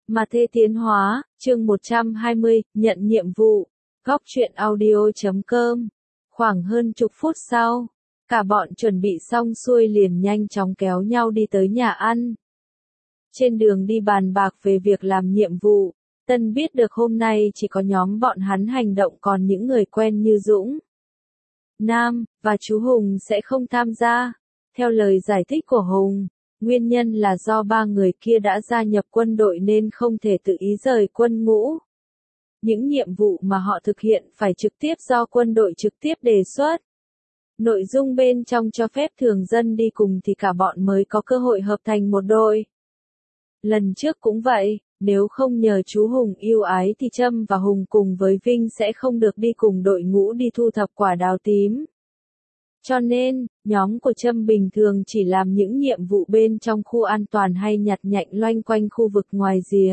Mà Thê Tiến Hóa, chương 120, nhận nhiệm vụ. Góc truyện audio.com. Khoảng hơn chục phút sau, cả bọn chuẩn bị xong xuôi liền nhanh chóng kéo nhau đi tới nhà ăn. Trên đường đi bàn bạc về việc làm nhiệm vụ, Tân biết được hôm nay chỉ có nhóm bọn hắn hành động, còn những người quen như Dũng, Nam và chú Hùng sẽ không tham gia. Theo lời giải thích của Hùng, nguyên nhân là do ba người kia đã gia nhập quân đội nên không thể tự ý rời quân ngũ. Những nhiệm vụ mà họ thực hiện phải trực tiếp do quân đội trực tiếp đề xuất. Nội dung bên trong cho phép thường dân đi cùng thì cả bọn mới có cơ hội hợp thành một đội. Lần trước cũng vậy, nếu không nhờ chú Hùng yêu ái thì Trâm và Hùng cùng với Vinh sẽ không được đi cùng đội ngũ đi thu thập quả đào tím. Cho nên, nhóm của Trâm bình thường chỉ làm những nhiệm vụ bên trong khu an toàn hay nhặt nhạnh loanh quanh khu vực ngoài rìa.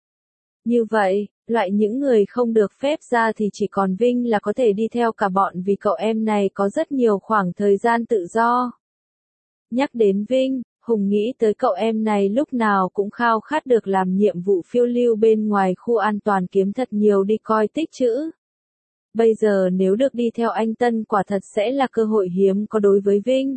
Như vậy, loại những người không được phép ra thì chỉ còn Vinh là có thể đi theo cả bọn vì cậu em này có rất nhiều khoảng thời gian tự do. Nhắc đến Vinh, Hùng nghĩ tới cậu em này lúc nào cũng khao khát được làm nhiệm vụ phiêu lưu bên ngoài khu an toàn kiếm thật nhiều đi coi tích trữ. Bây giờ nếu được đi theo anh Tân quả thật sẽ là cơ hội hiếm có đối với Vinh.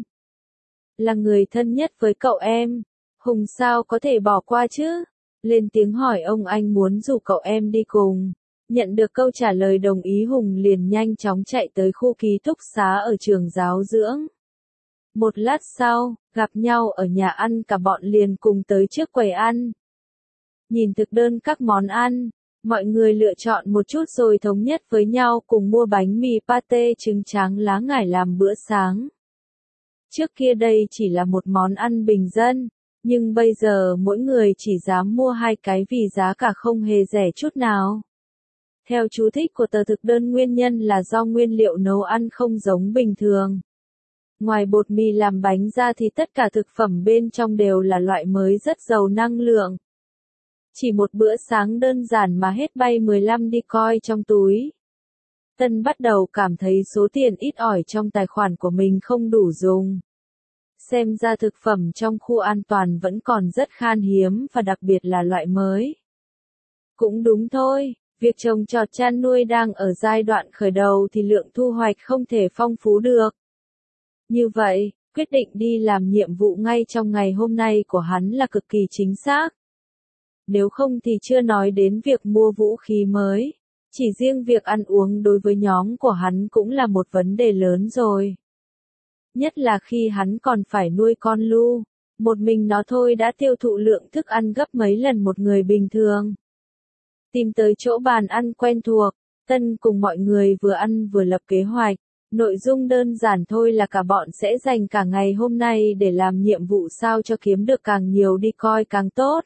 Là người thân nhất với cậu em, Hùng sao có thể bỏ qua chứ? Lên tiếng hỏi ông anh muốn rủ cậu em đi cùng. Nhận được câu trả lời đồng ý, Hùng liền nhanh chóng chạy tới khu ký túc xá ở trường giáo dưỡng. Một lát sau, gặp nhau ở nhà ăn, cả bọn liền cùng tới trước quầy ăn. Nhìn thực đơn các món ăn, mọi người lựa chọn một chút rồi thống nhất với nhau cùng mua bánh mì pate trứng tráng lá ngải làm bữa sáng. Trước kia đây chỉ là một món ăn bình dân, nhưng bây giờ mỗi người chỉ dám mua 2 cái vì giá cả không hề rẻ chút nào. Theo chú thích của tờ thực đơn, nguyên nhân là do nguyên liệu nấu ăn không giống bình thường. Ngoài bột mì làm bánh ra thì tất cả thực phẩm bên trong đều là loại mới rất giàu năng lượng. Chỉ một bữa sáng đơn giản mà hết bay 15 đi coi trong túi. Tân bắt đầu cảm thấy số tiền ít ỏi trong tài khoản của mình không đủ dùng. Xem ra thực phẩm trong khu an toàn vẫn còn rất khan hiếm và đặc biệt là loại mới. Cũng đúng thôi, việc trồng trọt chăn nuôi đang ở giai đoạn khởi đầu thì lượng thu hoạch không thể phong phú được. Như vậy, quyết định đi làm nhiệm vụ ngay trong ngày hôm nay của hắn là cực kỳ chính xác. Nếu không thì chưa nói đến việc mua vũ khí mới, chỉ riêng việc ăn uống đối với nhóm của hắn cũng là một vấn đề lớn rồi. Nhất là khi hắn còn phải nuôi con lu, một mình nó thôi đã tiêu thụ lượng thức ăn gấp mấy lần một người bình thường. Tìm tới chỗ bàn ăn quen thuộc, Tân cùng mọi người vừa ăn vừa lập kế hoạch. Nội dung đơn giản thôi là cả bọn sẽ dành cả ngày hôm nay để làm nhiệm vụ sao cho kiếm được càng nhiều đi coi càng tốt.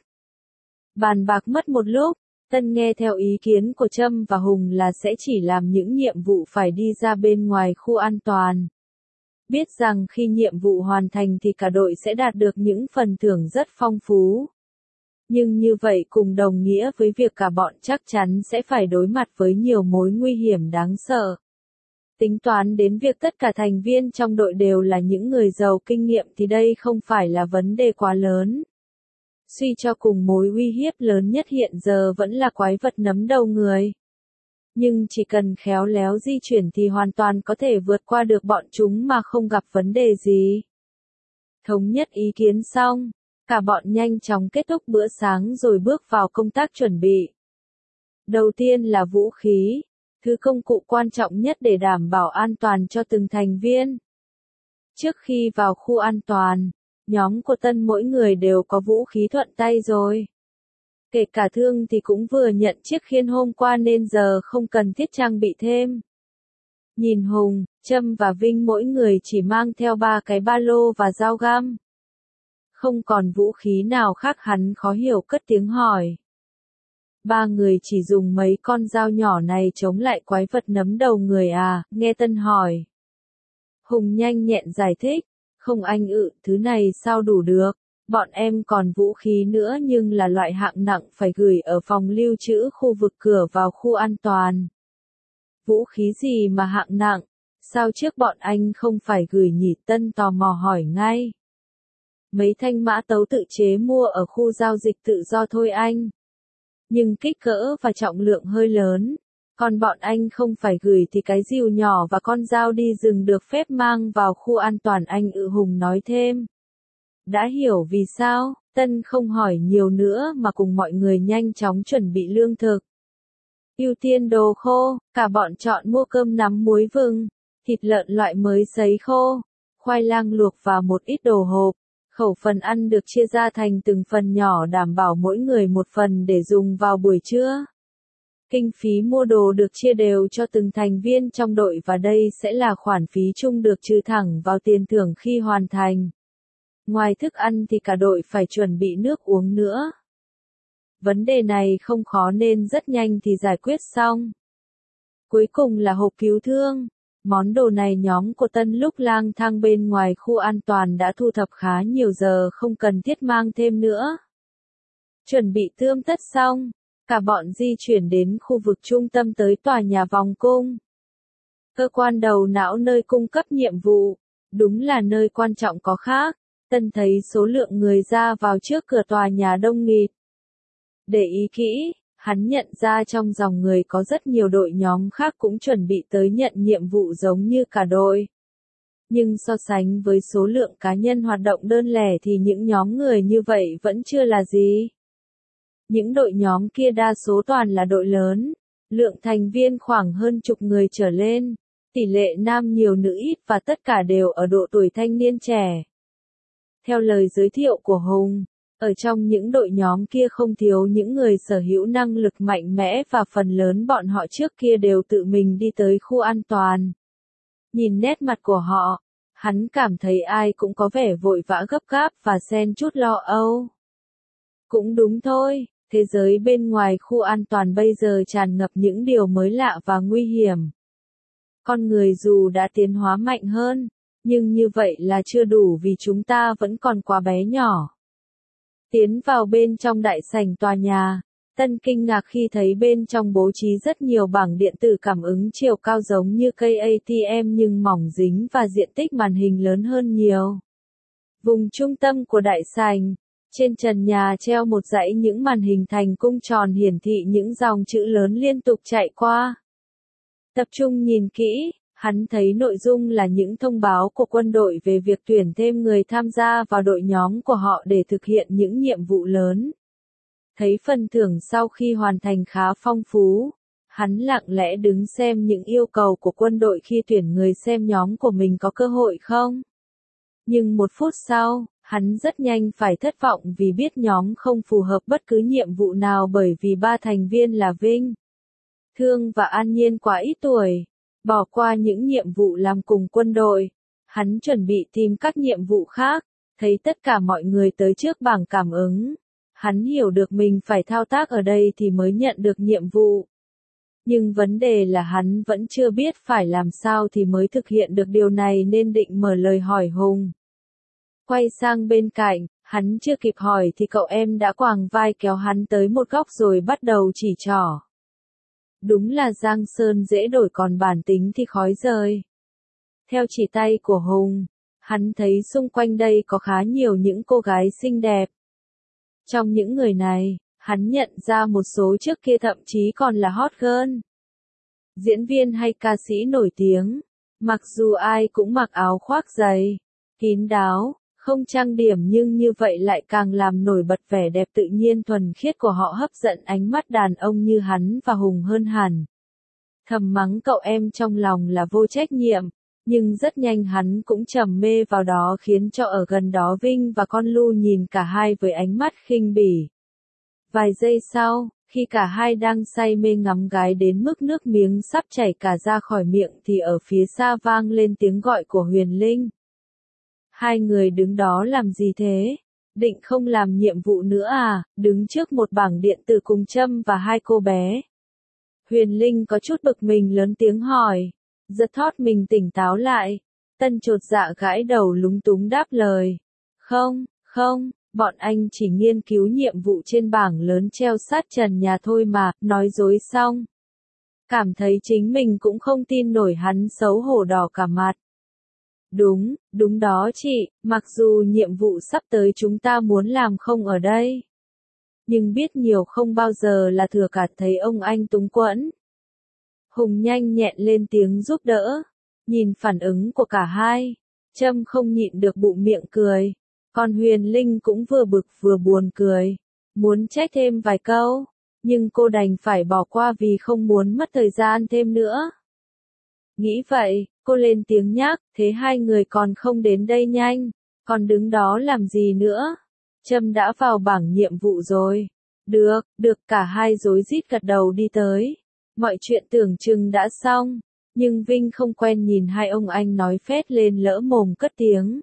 Bàn bạc mất một lúc, Tân nghe theo ý kiến của Trâm và Hùng là sẽ chỉ làm những nhiệm vụ phải đi ra bên ngoài khu an toàn. Biết rằng khi nhiệm vụ hoàn thành thì cả đội sẽ đạt được những phần thưởng rất phong phú. Nhưng như vậy cùng đồng nghĩa với việc cả bọn chắc chắn sẽ phải đối mặt với nhiều mối nguy hiểm đáng sợ. Tính toán đến việc tất cả thành viên trong đội đều là những người giàu kinh nghiệm thì đây không phải là vấn đề quá lớn. Suy cho cùng mối uy hiếp lớn nhất hiện giờ vẫn là quái vật nấm đầu người. Nhưng chỉ cần khéo léo di chuyển thì hoàn toàn có thể vượt qua được bọn chúng mà không gặp vấn đề gì. Thống nhất ý kiến xong, cả bọn nhanh chóng kết thúc bữa sáng rồi bước vào công tác chuẩn bị. Đầu tiên là vũ khí. Thứ công cụ quan trọng nhất để đảm bảo an toàn cho từng thành viên. Trước khi vào khu an toàn, nhóm của Tân mỗi người đều có vũ khí thuận tay rồi. Kể cả Thương thì cũng vừa nhận chiếc khiên hôm qua nên giờ không cần thiết trang bị thêm. Nhìn Hùng, Trâm và Vinh mỗi người chỉ mang theo 3 cái ba lô và dao găm. Không còn vũ khí nào khác, hắn khó hiểu cất tiếng hỏi. 3 người chỉ dùng mấy con dao nhỏ này chống lại quái vật nấm đầu người à, nghe Tân hỏi. Hùng nhanh nhẹn giải thích, không anh thứ này sao đủ được, bọn em còn vũ khí nữa nhưng là loại hạng nặng phải gửi ở phòng lưu trữ khu vực cửa vào khu an toàn. Vũ khí gì mà hạng nặng, sao trước bọn anh không phải gửi nhỉ? Tân tò mò hỏi ngay. Mấy thanh mã tấu tự chế mua ở khu giao dịch tự do thôi anh. nhưng kích cỡ và trọng lượng hơi lớn. Còn bọn anh không phải gửi thì cái rìu nhỏ và con dao đi rừng được phép mang vào khu an toàn, anh Ự Hùng nói thêm. Đã hiểu vì sao, Tân không hỏi nhiều nữa mà cùng mọi người nhanh chóng chuẩn bị lương thực. Ưu tiên đồ khô, cả bọn chọn mua cơm nắm muối vừng, thịt lợn loại mới sấy khô, khoai lang luộc và một ít đồ hộp. Khẩu phần ăn được chia ra thành từng phần nhỏ đảm bảo mỗi người một phần để dùng vào buổi trưa. Kinh phí mua đồ được chia đều cho từng thành viên trong đội và đây sẽ là khoản phí chung được trừ thẳng vào tiền thưởng khi hoàn thành. Ngoài thức ăn thì cả đội phải chuẩn bị nước uống nữa. Vấn đề này không khó nên rất nhanh thì giải quyết xong. Cuối cùng là hộp cứu thương. Món đồ này nhóm của Tân lúc lang thang bên ngoài khu an toàn đã thu thập khá nhiều giờ, không cần thiết mang thêm nữa. Chuẩn bị tươm tất xong, cả bọn di chuyển đến khu vực trung tâm tới tòa nhà vòng cung. Cơ quan đầu não nơi cung cấp nhiệm vụ, đúng là nơi quan trọng có khác. Tân thấy số lượng người ra vào trước cửa tòa nhà đông nghịt. Để ý kỹ, hắn nhận ra trong dòng người có rất nhiều đội nhóm khác cũng chuẩn bị tới nhận nhiệm vụ giống như cả đội. Nhưng so sánh với số lượng cá nhân hoạt động đơn lẻ thì những nhóm người như vậy vẫn chưa là gì. Những đội nhóm kia đa số toàn là đội lớn, lượng thành viên khoảng hơn chục người trở lên, tỷ lệ nam nhiều nữ ít và tất cả đều ở độ tuổi thanh niên trẻ. Theo lời giới thiệu của Hùng, ở trong những đội nhóm kia không thiếu những người sở hữu năng lực mạnh mẽ và phần lớn bọn họ trước kia đều tự mình đi tới khu an toàn. Nhìn nét mặt của họ, hắn cảm thấy ai cũng có vẻ vội vã gấp gáp và xen chút lo âu. Cũng đúng thôi, thế giới bên ngoài khu an toàn bây giờ tràn ngập những điều mới lạ và nguy hiểm. Con người dù đã tiến hóa mạnh hơn, nhưng như vậy là chưa đủ vì chúng ta vẫn còn quá bé nhỏ. Tiến vào bên trong đại sảnh tòa nhà, Tân kinh ngạc khi thấy bên trong bố trí rất nhiều bảng điện tử cảm ứng chiều cao giống như cây ATM nhưng mỏng dính và diện tích màn hình lớn hơn nhiều. Vùng trung tâm của đại sảnh, trên trần nhà treo một dãy những màn hình thành cung tròn hiển thị những dòng chữ lớn liên tục chạy qua. Tập trung nhìn kỹ, hắn thấy nội dung là những thông báo của quân đội về việc tuyển thêm người tham gia vào đội nhóm của họ để thực hiện những nhiệm vụ lớn. Thấy phần thưởng sau khi hoàn thành khá phong phú, hắn lặng lẽ đứng xem những yêu cầu của quân đội khi tuyển người xem nhóm của mình có cơ hội không. Nhưng một phút sau, hắn rất nhanh phải thất vọng vì biết nhóm không phù hợp bất cứ nhiệm vụ nào bởi vì 3 thành viên là Vinh, Thương và An Nhiên quá ít tuổi. Bỏ qua những nhiệm vụ làm cùng quân đội, hắn chuẩn bị tìm các nhiệm vụ khác, thấy tất cả mọi người tới trước bảng cảm ứng. Hắn hiểu được mình phải thao tác ở đây thì mới nhận được nhiệm vụ. Nhưng vấn đề là hắn vẫn chưa biết phải làm sao thì mới thực hiện được điều này nên định mở lời hỏi Hùng. Quay sang bên cạnh, hắn chưa kịp hỏi thì cậu em đã quàng vai kéo hắn tới một góc rồi bắt đầu chỉ trỏ. Đúng là giang sơn dễ đổi còn bản tính thì khói rơi. Theo chỉ tay của Hùng, hắn thấy xung quanh đây có khá nhiều những cô gái xinh đẹp. Trong những người này, hắn nhận ra một số trước kia thậm chí còn là hot girl. Diễn viên hay ca sĩ nổi tiếng, mặc dù ai cũng mặc áo khoác dày, kín đáo, không trang điểm nhưng như vậy lại càng làm nổi bật vẻ đẹp tự nhiên thuần khiết của họ hấp dẫn ánh mắt đàn ông như hắn và Hùng hơn hẳn. Thầm mắng cậu em trong lòng là vô trách nhiệm, nhưng rất nhanh hắn cũng trầm mê vào đó khiến cho ở gần đó Vinh và con Lu nhìn cả hai với ánh mắt khinh bỉ. Vài giây sau, khi cả hai đang say mê ngắm gái đến mức nước miếng sắp chảy cả ra khỏi miệng thì ở phía xa vang lên tiếng gọi của Huyền Linh. Hai người đứng đó làm gì thế? Định không làm nhiệm vụ nữa à? Đứng trước một bảng điện tử cùng Trâm và hai cô bé. Huyền Linh có chút bực mình lớn tiếng hỏi. Giật thót mình tỉnh táo lại. Tân chột dạ gãi đầu lúng túng đáp lời. Không, bọn anh chỉ nghiên cứu nhiệm vụ trên bảng lớn treo sát trần nhà thôi mà, nói dối xong. Cảm thấy chính mình cũng không tin nổi hắn xấu hổ đỏ cả mặt. Đúng đó chị, mặc dù nhiệm vụ sắp tới chúng ta muốn làm không ở đây. nhưng biết nhiều không bao giờ là thừa cả, thấy ông anh túng quẫn. Hùng nhanh nhẹn lên tiếng giúp đỡ. Nhìn phản ứng của cả hai, Trâm không nhịn được bụng miệng cười. Còn Huyền Linh cũng vừa bực vừa buồn cười. Muốn trách thêm vài câu, nhưng cô đành phải bỏ qua vì không muốn mất thời gian thêm nữa. Nghĩ vậy, cô lên tiếng nhắc, thế hai người còn không đến đây nhanh, còn đứng đó làm gì nữa? Trâm đã vào bảng nhiệm vụ rồi. Được, cả hai rối rít gật đầu đi tới. Mọi chuyện tưởng chừng đã xong, nhưng Vinh không quen nhìn hai ông anh nói phét lên lỡ mồm cất tiếng.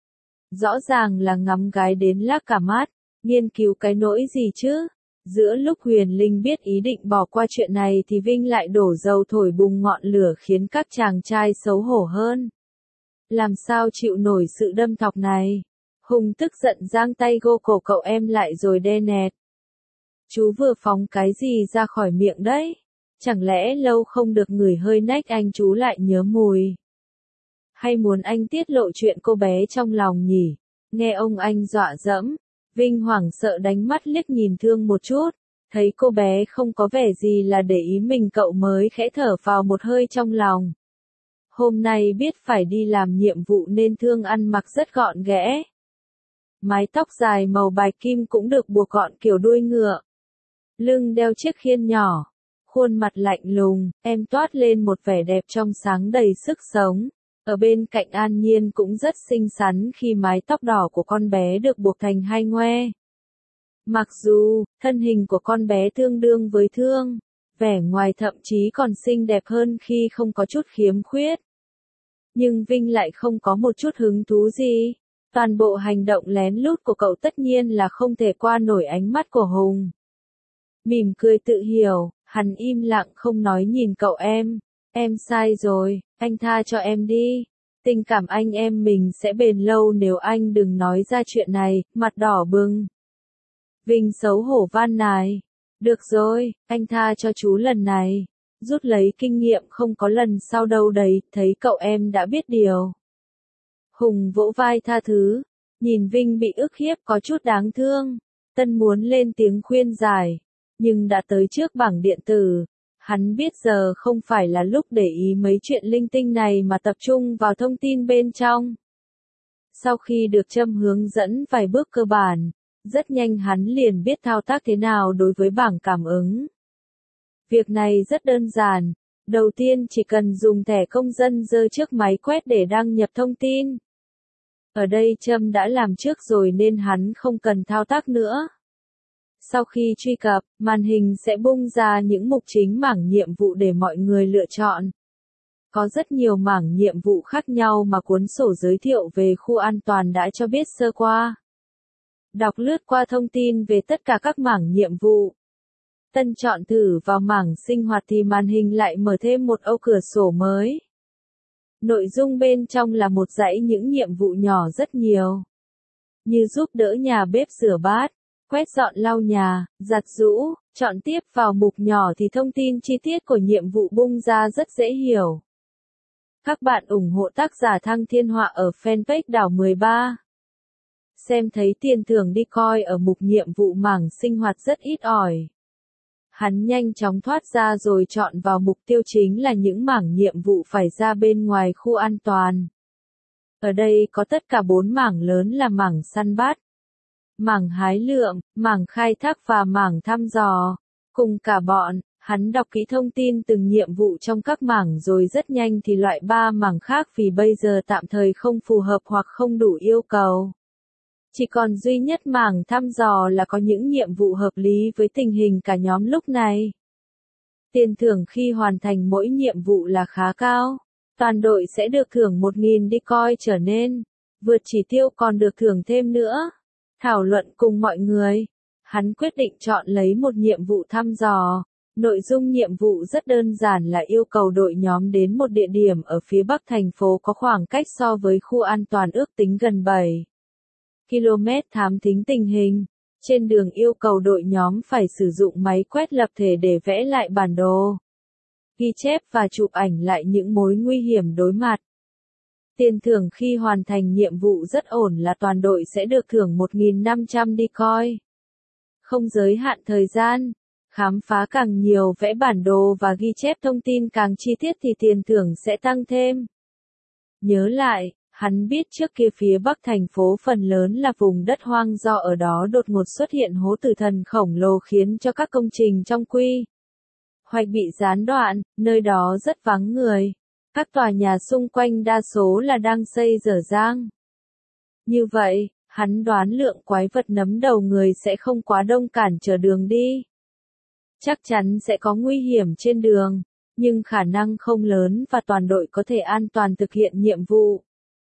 Rõ ràng là ngắm gái đến lác cả mắt, nghiên cứu cái nỗi gì chứ? Giữa lúc Huyền Linh biết ý định bỏ qua chuyện này thì Vinh lại đổ dầu thổi bùng ngọn lửa khiến các chàng trai xấu hổ hơn. Làm sao chịu nổi sự đâm thọc này? Hùng tức giận giang tay gô cổ cậu em lại rồi đe nẹt. Chú vừa phóng cái gì ra khỏi miệng đấy? Chẳng lẽ lâu không được ngửi hơi nách anh chú lại nhớ mùi? Hay muốn anh tiết lộ chuyện cô bé trong lòng nhỉ? Nghe ông anh dọa dẫm, Vinh hoảng sợ đánh mắt liếc nhìn Thương một chút, thấy cô bé không có vẻ gì là để ý mình, cậu mới khẽ thở phào một hơi trong lòng. Hôm nay biết phải đi làm nhiệm vụ nên Thương ăn mặc rất gọn ghẽ. Mái tóc dài màu bạch kim cũng được buộc gọn kiểu đuôi ngựa. Lưng đeo chiếc khiên nhỏ. Khuôn mặt lạnh lùng, em toát lên một vẻ đẹp trong sáng đầy sức sống. Ở bên cạnh An Nhiên cũng rất xinh xắn khi mái tóc đỏ của con bé được buộc thành hai ngoe. Mặc dù, thân hình của con bé tương đương với Thương, vẻ ngoài thậm chí còn xinh đẹp hơn khi không có chút khiếm khuyết. Nhưng Vinh lại không có một chút hứng thú gì. Toàn bộ hành động lén lút của cậu tất nhiên là không thể qua nổi ánh mắt của Hùng. Mỉm cười tự hiểu, hắn im lặng không nói nhìn cậu em sai rồi, anh tha cho em đi. Tình cảm anh em mình sẽ bền lâu nếu anh đừng nói ra chuyện này, mặt đỏ bừng. Vinh xấu hổ van nài. Được rồi, anh tha cho chú lần này. Rút lấy kinh nghiệm không có lần sau đâu đấy, thấy cậu em đã biết điều. Hùng vỗ vai tha thứ. Nhìn Vinh bị ức hiếp có chút đáng thương. Tân muốn lên tiếng khuyên giải. Nhưng đã tới trước bảng điện tử. Hắn biết giờ không phải là lúc để ý mấy chuyện linh tinh này mà tập trung vào thông tin bên trong. Sau khi được Trâm hướng dẫn vài bước cơ bản, rất nhanh hắn liền biết thao tác thế nào đối với bảng cảm ứng. Việc này rất đơn giản, đầu tiên chỉ cần dùng thẻ công dân giơ trước máy quét để đăng nhập thông tin. Ở đây Trâm đã làm trước rồi nên hắn không cần thao tác nữa. Sau khi truy cập, màn hình sẽ bung ra những mục chính mảng nhiệm vụ để mọi người lựa chọn. Có rất nhiều mảng nhiệm vụ khác nhau mà cuốn sổ giới thiệu về khu an toàn đã cho biết sơ qua. Đọc lướt qua thông tin về tất cả các mảng nhiệm vụ. Tân chọn thử vào mảng sinh hoạt thì màn hình lại mở thêm một ô cửa sổ mới. Nội dung bên trong là một dãy những nhiệm vụ nhỏ rất nhiều. Như giúp đỡ nhà bếp rửa bát, quét dọn lau nhà, giặt giũ, chọn tiếp vào mục nhỏ thì thông tin chi tiết của nhiệm vụ bung ra rất dễ hiểu. Các bạn ủng hộ tác giả Thăng Thiên Họa ở fanpage Đảo 13. Xem thấy tiền thưởng đi coi ở mục nhiệm vụ mảng sinh hoạt rất ít ỏi. Hắn nhanh chóng thoát ra rồi chọn vào mục tiêu chính là những mảng nhiệm vụ phải ra bên ngoài khu an toàn. Ở đây có tất cả 4 mảng lớn là mảng săn bắt, mảng hái lượm, mảng khai thác và mảng thăm dò. Cùng cả bọn, hắn đọc kỹ thông tin từng nhiệm vụ trong các mảng rồi rất nhanh thì loại 3 mảng khác vì bây giờ tạm thời không phù hợp hoặc không đủ yêu cầu. Chỉ còn duy nhất mảng thăm dò là có những nhiệm vụ hợp lý với tình hình cả nhóm lúc này. Tiền thưởng khi hoàn thành mỗi nhiệm vụ là khá cao. Toàn đội sẽ được thưởng 1.000 đi coi trở nên. Vượt chỉ tiêu còn được thưởng thêm nữa. Thảo luận cùng mọi người. Hắn quyết định chọn lấy một nhiệm vụ thăm dò. Nội dung nhiệm vụ rất đơn giản là yêu cầu đội nhóm đến một địa điểm ở phía bắc thành phố có khoảng cách so với khu an toàn ước tính gần 7 km thám thính tình hình. Trên đường yêu cầu đội nhóm phải sử dụng máy quét lập thể để vẽ lại bản đồ, ghi chép và chụp ảnh lại những mối nguy hiểm đối mặt. Tiền thưởng khi hoàn thành nhiệm vụ rất ổn là toàn đội sẽ được thưởng 1.500 đi coi. không giới hạn thời gian. Khám phá càng nhiều, vẽ bản đồ và ghi chép thông tin càng chi tiết thì tiền thưởng sẽ tăng thêm. Nhớ lại, hắn biết trước kia phía bắc thành phố phần lớn là vùng đất hoang, do ở đó đột ngột xuất hiện hố tử thần khổng lồ khiến cho các công trình trong quy hoạch bị gián đoạn, nơi đó rất vắng người. Các tòa nhà xung quanh đa số là đang xây dở dang. Như vậy, hắn đoán lượng quái vật nấm đầu người sẽ không quá đông cản trở đường đi. Chắc chắn sẽ có nguy hiểm trên đường, nhưng khả năng không lớn và toàn đội có thể an toàn thực hiện nhiệm vụ.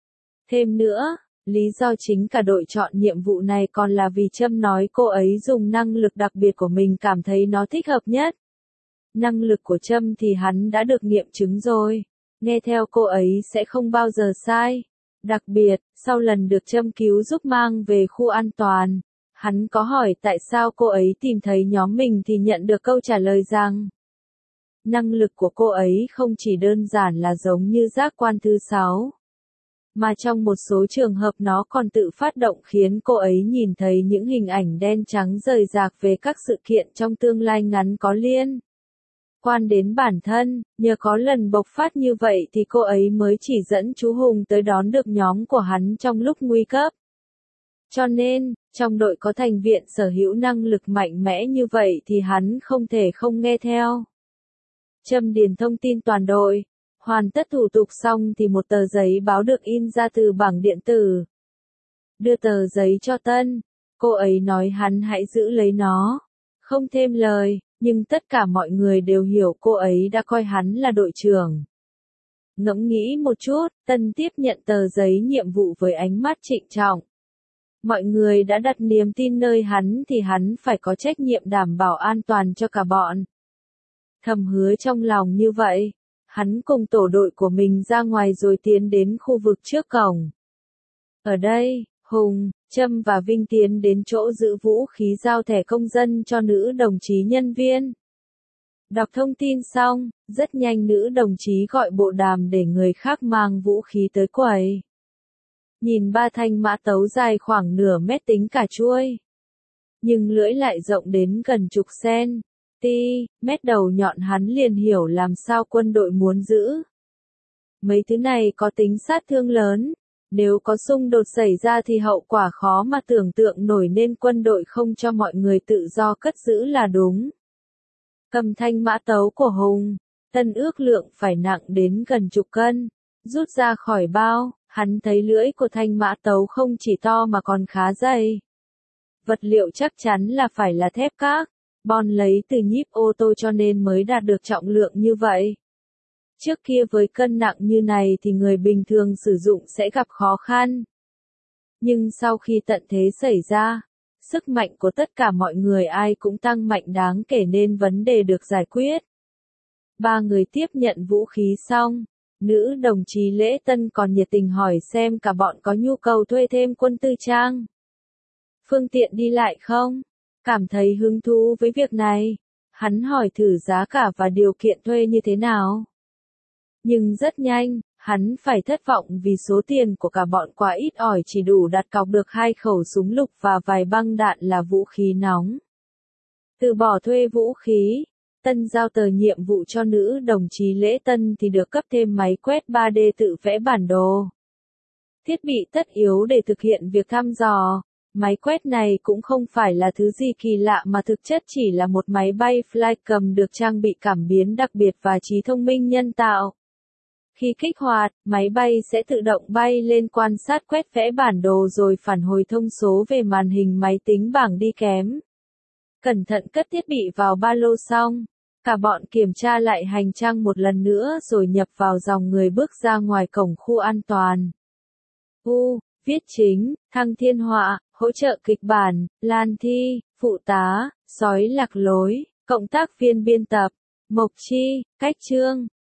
Thêm nữa, lý do chính cả đội chọn nhiệm vụ này còn là vì Trâm nói cô ấy dùng năng lực đặc biệt của mình cảm thấy nó thích hợp nhất. Năng lực của Trâm thì hắn đã được nghiệm chứng rồi, nghe theo cô ấy sẽ không bao giờ sai. Đặc biệt, sau lần được Trâm cứu giúp mang về khu an toàn, hắn có hỏi tại sao cô ấy tìm thấy nhóm mình thì nhận được câu trả lời rằng năng lực của cô ấy không chỉ đơn giản là giống như giác quan thứ 6, mà trong một số trường hợp nó còn tự phát động khiến cô ấy nhìn thấy những hình ảnh đen trắng rời rạc về các sự kiện trong tương lai ngắn có liên quan đến bản thân. Nhờ có lần bộc phát như vậy thì cô ấy mới chỉ dẫn chú Hùng tới đón được nhóm của hắn trong lúc nguy cấp. Cho nên, trong đội có thành viên sở hữu năng lực mạnh mẽ như vậy thì hắn không thể không nghe theo. Trâm điền thông tin toàn đội. Hoàn tất thủ tục xong thì một tờ giấy báo được in ra từ bảng điện tử. Đưa tờ giấy cho Tân. Cô ấy nói hắn hãy giữ lấy nó. Không thêm lời, nhưng tất cả mọi người đều hiểu cô ấy đã coi hắn là đội trưởng. Ngẫm nghĩ một chút, Tân tiếp nhận tờ giấy nhiệm vụ với ánh mắt trịnh trọng. Mọi người đã đặt niềm tin nơi hắn thì hắn phải có trách nhiệm đảm bảo an toàn cho cả bọn. Thầm hứa trong lòng như vậy, hắn cùng tổ đội của mình ra ngoài rồi tiến đến khu vực trước cổng. Ở đây, Hùng, Trâm và Vinh tiến đến chỗ giữ vũ khí giao thẻ công dân cho nữ đồng chí nhân viên. Đọc thông tin xong, rất nhanh nữ đồng chí gọi bộ đàm để người khác mang vũ khí tới quầy. Nhìn 3 thanh mã tấu dài khoảng nửa mét tính cả chuôi, nhưng lưỡi lại rộng đến gần chục mét đầu nhọn, hắn liền hiểu làm sao quân đội muốn giữ. Mấy thứ này có tính sát thương lớn, nếu có xung đột xảy ra thì hậu quả khó mà tưởng tượng nổi, nên quân đội không cho mọi người tự do cất giữ là đúng. Cầm thanh mã tấu của Hùng, Tân ước lượng phải nặng đến gần chục cân, rút ra khỏi bao, hắn thấy lưỡi của thanh mã tấu không chỉ to mà còn khá dày. Vật liệu chắc chắn là phải là thép carbon lấy từ nhíp ô tô cho nên mới đạt được trọng lượng như vậy. Trước kia với cân nặng như này thì người bình thường sử dụng sẽ gặp khó khăn. Nhưng sau khi tận thế xảy ra, sức mạnh của tất cả mọi người ai cũng tăng mạnh đáng kể nên vấn đề được giải quyết. 3 người tiếp nhận vũ khí xong, nữ đồng chí Lễ Tân còn nhiệt tình hỏi xem cả bọn có nhu cầu thuê thêm quân tư trang, phương tiện đi lại không. Cảm thấy hứng thú với việc này, hắn hỏi thử giá cả và điều kiện thuê như thế nào. Nhưng rất nhanh, hắn phải thất vọng vì số tiền của cả bọn quá ít ỏi, chỉ đủ đặt cọc được 2 khẩu súng lục và vài băng đạn là vũ khí nóng. Từ bỏ thuê vũ khí, Tân giao tờ nhiệm vụ cho nữ đồng chí Lễ Tân thì được cấp thêm máy quét 3D tự vẽ bản đồ. Thiết bị tất yếu để thực hiện việc thăm dò. Máy quét này cũng không phải là thứ gì kỳ lạ mà thực chất chỉ là một máy bay Flycam được trang bị cảm biến đặc biệt và trí thông minh nhân tạo. Khi kích hoạt, máy bay sẽ tự động bay lên quan sát quét vẽ bản đồ rồi phản hồi thông số về màn hình máy tính bảng đi kèm. Cẩn thận cất thiết bị vào ba lô xong, cả bọn kiểm tra lại hành trang một lần nữa rồi nhập vào dòng người bước ra ngoài cổng khu an toàn. Viết chính, Thăng Thiên Họa, hỗ trợ kịch bản, Lan Thi, phụ tá, Sói Lạc Lối, cộng tác viên biên tập, Mộc Chi, cách chương.